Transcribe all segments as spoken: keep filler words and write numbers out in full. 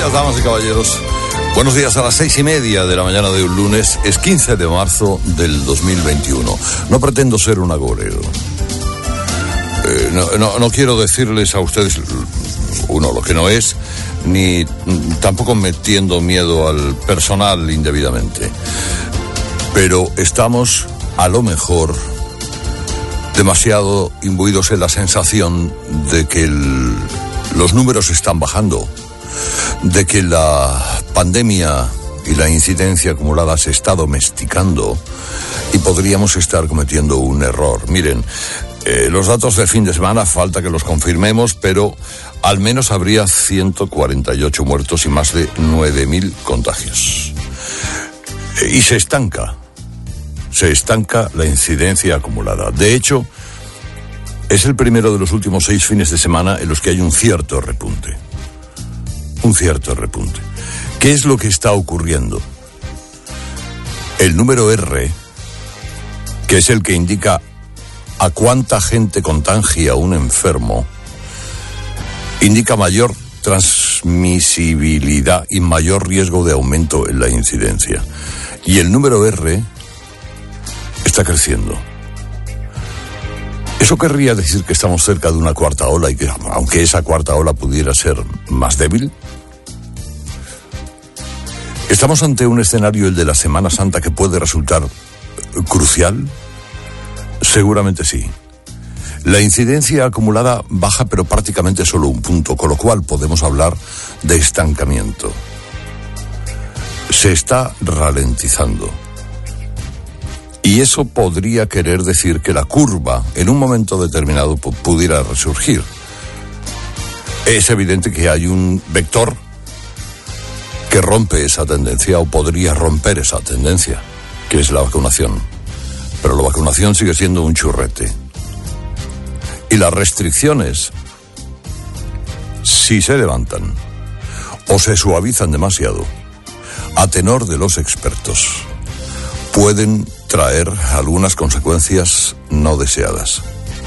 días, damas y caballeros. Buenos días a las seis y media de la mañana de un lunes. Es quince de marzo del dos mil veintiuno. No pretendo ser un agorero. Eh, no, no, no quiero decirles a ustedes, uno, lo que no es, ni tampoco metiendo miedo al personal indebidamente. Pero estamos, a lo mejor, demasiado imbuidos en la sensación de que el, los números están bajando, de que la pandemia y la incidencia acumulada se está domesticando y podríamos estar cometiendo un error. Miren, eh, los datos de fin de semana falta que los confirmemos, pero al menos habría ciento cuarenta y ocho muertos y más de nueve mil contagios. Eh, y se estanca, se estanca la incidencia acumulada. De hecho, es el primero de los últimos seis fines de semana en los que hay un cierto repunte. Un cierto repunte. ¿Qué es lo que está ocurriendo? El número R, que es el que indica a cuánta gente contagia un enfermo, indica mayor transmisibilidad y mayor riesgo de aumento en la incidencia. Y el número R está creciendo. Eso querría decir que estamos cerca de una cuarta ola y que, aunque esa cuarta ola pudiera ser más débil, ¿estamos ante un escenario, el de la Semana Santa, que puede resultar crucial? Seguramente sí. La incidencia acumulada baja, pero prácticamente solo un punto, con lo cual podemos hablar de estancamiento. Se está ralentizando. Y eso podría querer decir que la curva, en un momento determinado, p- pudiera resurgir. Es evidente que hay un vector que rompe esa tendencia, o podría romper esa tendencia, que es la vacunación. Pero la vacunación sigue siendo un churrete. Y las restricciones, si se levantan o se suavizan demasiado, a tenor de los expertos, pueden traer algunas consecuencias no deseadas.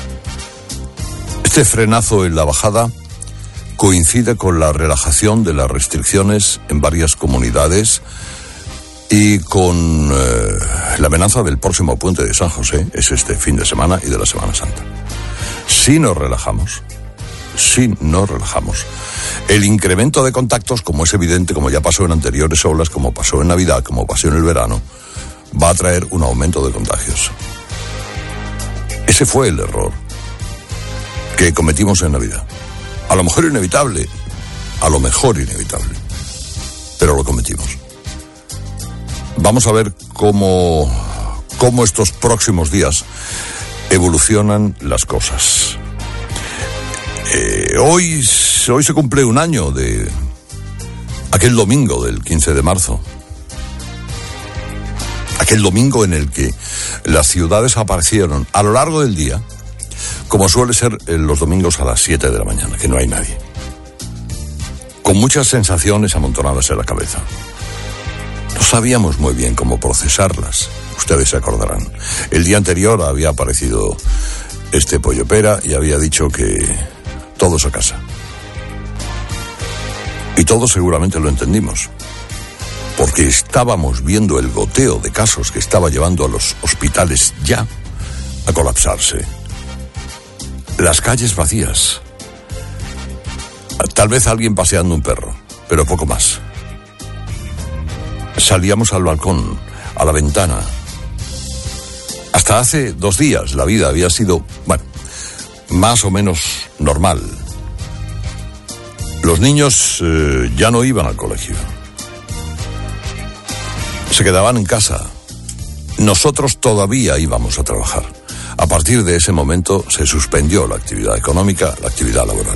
Este frenazo en la bajada coincide con la relajación de las restricciones en varias comunidades y con eh, la amenaza del próximo puente de San José, es este fin de semana, y de la Semana Santa. Si nos relajamos, si nos relajamos, el incremento de contactos, como es evidente, como ya pasó en anteriores olas, como pasó en Navidad, como pasó en el verano, va a traer un aumento de contagios. Ese fue el error que cometimos en Navidad. A lo mejor inevitable, a lo mejor inevitable, pero lo cometimos. Vamos a ver cómo, cómo estos próximos días evolucionan las cosas. Eh, hoy, hoy se cumple un año de aquel domingo del quince de marzo. Aquel domingo en el que las ciudades aparecieron a lo largo del día, como suele ser los domingos a las siete de la mañana, que no hay nadie, con muchas sensaciones amontonadas en la cabeza. No sabíamos muy bien cómo procesarlas, ustedes se acordarán. El día anterior había aparecido este Pollo Pera y había dicho que todos a casa. Y todos seguramente lo entendimos, porque estábamos viendo el goteo de casos que estaba llevando a los hospitales ya a colapsarse. Las calles vacías. Tal vez alguien paseando un perro, pero poco más. Salíamos al balcón, a la ventana. Hasta hace dos días la vida había sido, bueno, más o menos normal. Los niños eh, ya no iban al colegio. Se quedaban en casa. Nosotros todavía íbamos a trabajar. A partir de ese momento se suspendió la actividad económica, la actividad laboral.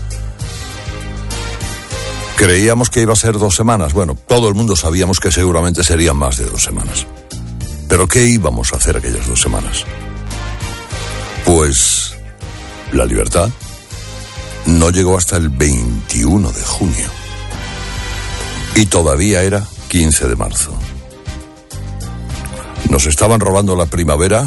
Creíamos que iba a ser dos semanas. Bueno, todo el mundo sabíamos que seguramente serían más de dos semanas. ¿Pero qué íbamos a hacer aquellas dos semanas? Pues la libertad no llegó hasta el veintiuno de junio. Y todavía era quince de marzo. Nos estaban robando la primavera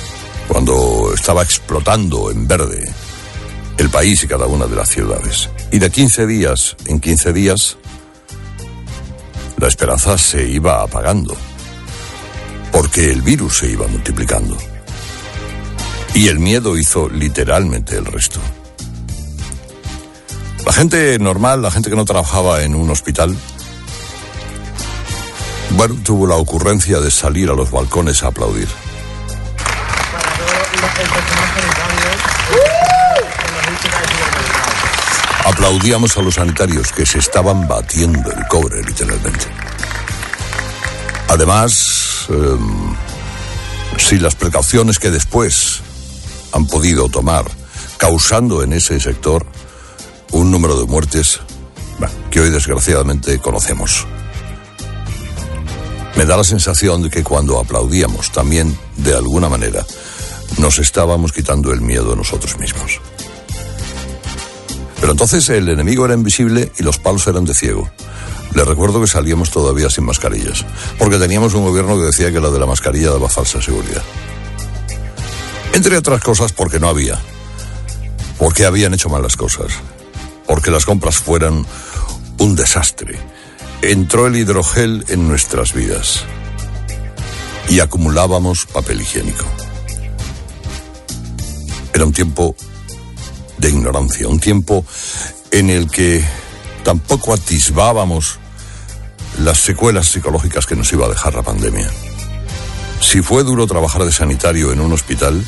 cuando estaba explotando en verde el país y cada una de las ciudades. Y de quince días en quince días, la esperanza se iba apagando, porque el virus se iba multiplicando. Y el miedo hizo literalmente el resto. La gente normal, la gente que no trabajaba en un hospital, bueno, tuvo la ocurrencia de salir a los balcones a aplaudir. Aplaudíamos a los sanitarios que se estaban batiendo el cobre, literalmente. Además, eh, si las precauciones que después han podido tomar, causando en ese sector un número de muertes, bueno, que hoy desgraciadamente conocemos. Me da la sensación de que cuando aplaudíamos también, de alguna manera, nos estábamos quitando el miedo a nosotros mismos. Pero entonces el enemigo era invisible y los palos eran de ciego. Les recuerdo que salíamos todavía sin mascarillas, porque teníamos un gobierno que decía que la de la mascarilla daba falsa seguridad. Entre otras cosas porque no había, porque habían hecho mal las cosas, porque las compras fueran un desastre. Entró el hidrogel en nuestras vidas y acumulábamos papel higiénico. Era un tiempo de ignorancia, un tiempo en el que tampoco atisbábamos las secuelas psicológicas que nos iba a dejar la pandemia. Si fue duro trabajar de sanitario en un hospital,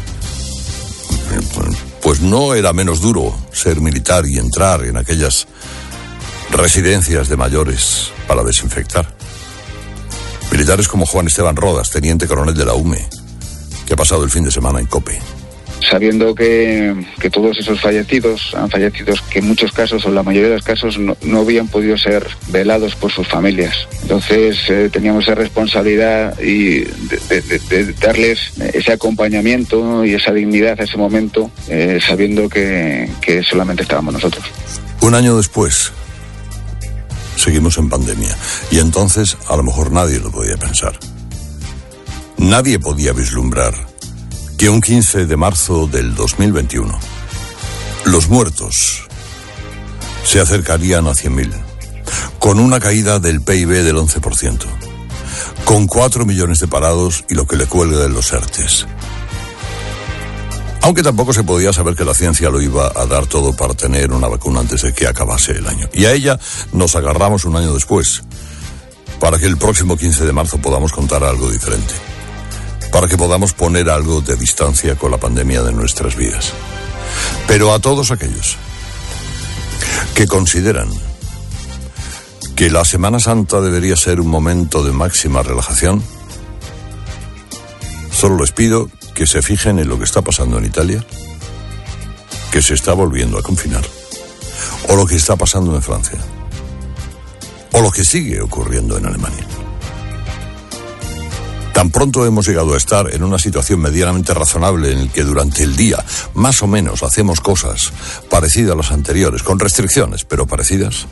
pues no era menos duro ser militar y entrar en aquellas residencias de mayores para desinfectar. Militares como Juan Esteban Rodas, teniente coronel de la U M E, que ha pasado el fin de semana en COPE. Sabiendo que, que todos esos fallecidos han fallecido, que en muchos casos, o la mayoría de los casos, no, no habían podido ser velados por sus familias. Entonces eh, teníamos esa responsabilidad y de, de, de, de darles ese acompañamiento y esa dignidad a ese momento, eh, sabiendo que, que solamente estábamos nosotros. Un año después, seguimos en pandemia, y entonces a lo mejor nadie lo podía pensar. Nadie podía vislumbrar que un quince de marzo del dos mil veintiuno los muertos se acercarían a cien mil, con una caída del P I B del once por ciento, con cuatro millones de parados y lo que le cuelga de los ERTES. Aunque tampoco se podía saber que la ciencia lo iba a dar todo para tener una vacuna antes de que acabase el año. Y a ella nos agarramos un año después, para que el próximo quince de marzo podamos contar algo diferente, para que podamos poner algo de distancia con la pandemia de nuestras vidas. Pero a todos aquellos que consideran que la Semana Santa debería ser un momento de máxima relajación, solo les pido que se fijen en lo que está pasando en Italia, que se está volviendo a confinar, o lo que está pasando en Francia, o lo que sigue ocurriendo en Alemania. Tan pronto hemos llegado a estar en una situación medianamente razonable en el que durante el día, más o menos, hacemos cosas parecidas a las anteriores, con restricciones, pero parecidas.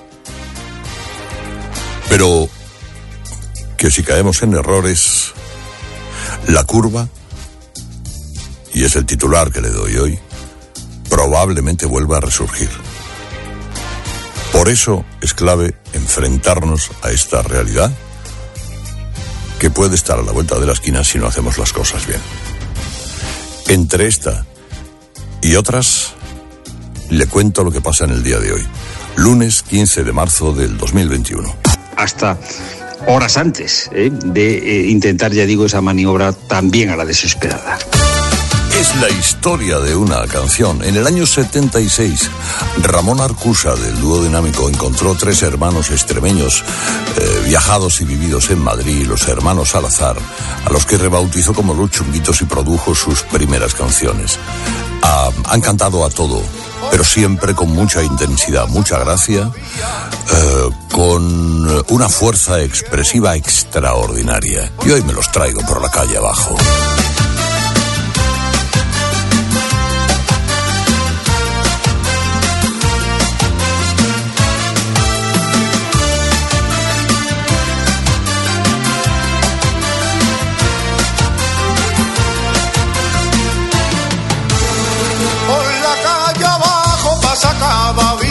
Pero que si caemos en errores, la curva, y es el titular que le doy hoy, probablemente vuelva a resurgir. Por eso es clave enfrentarnos a esta realidad, que puede estar a la vuelta de la esquina si no hacemos las cosas bien. Entre esta y otras, le cuento lo que pasa en el día de hoy, lunes quince de marzo del dos mil veintiuno. Hasta horas antes ¿eh? de eh, intentar, ya digo, esa maniobra también a la desesperada. Es la historia de una canción. En el año setenta y seis, Ramón Arcusa, del dúo dinámico, encontró tres hermanos extremeños eh, viajados y vividos en Madrid, los hermanos Salazar, a los que rebautizó como Los Chunguitos y produjo sus primeras canciones. Ah, han cantado a todo, pero siempre con mucha intensidad, mucha gracia, eh, con una fuerza expresiva extraordinaria. Y hoy me los traigo por la calle abajo. Cada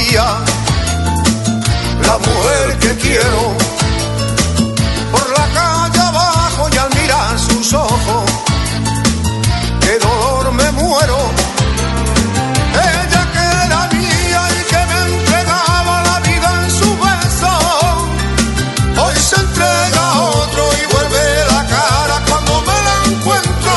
que quiero. Por la calle abajo y al mirar sus ojos, de dolor me muero. Ella que era mía y que me entregaba la vida en su beso, hoy se entrega a otro y vuelve la cara cuando me la encuentro.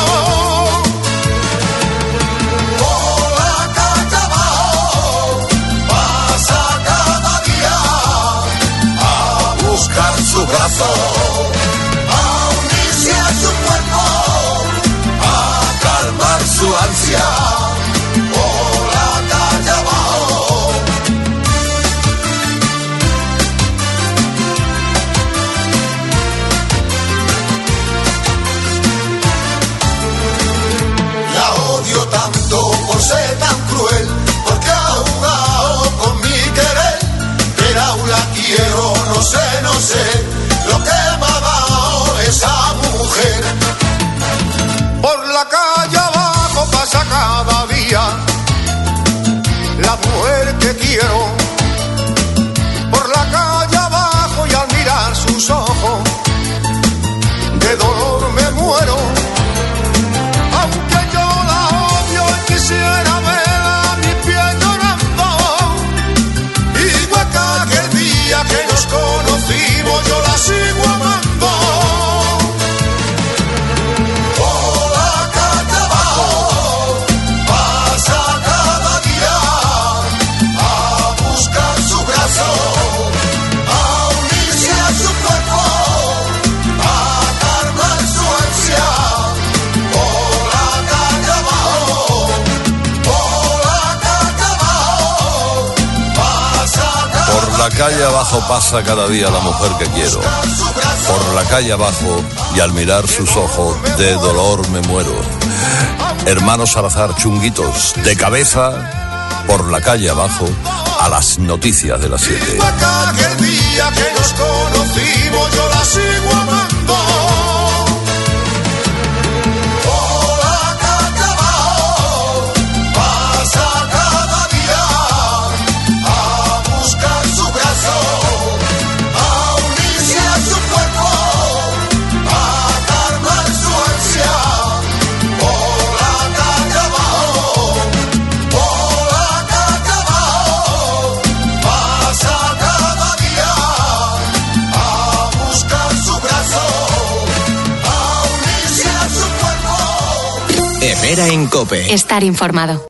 Por la calle abajo pasa cada día a buscar su brazo, a unirse a su cuerpo, a calmar su ansia. Por ser tan cruel, porque ha jugado con mi querer, pero aún la quiero, no sé, no sé lo que me ha dado esa mujer. Por la calle abajo pasa cada día la mujer que quiero. Por la calle abajo y al mirar sus ojos, de dolor me muero. Aunque yo la odio y quisiera verla a mi pie llorando, igual que aquel día que nos conocimos, yo la sigo amando. Por la calle abajo pasa cada día a buscar su brazo, a unirse a su cuerpo, a calmar su ansia. Por la calle abajo pasa cada día la mujer que quiero. Por la calle abajo y al mirar sus ojos, de dolor me muero. Hermanos Salazar, Chunguitos, de cabeza, por la calle abajo, a las noticias de las siete. Aquel día que nos conocimos, yo la sigo amando. Herrera en COPE. Estar informado.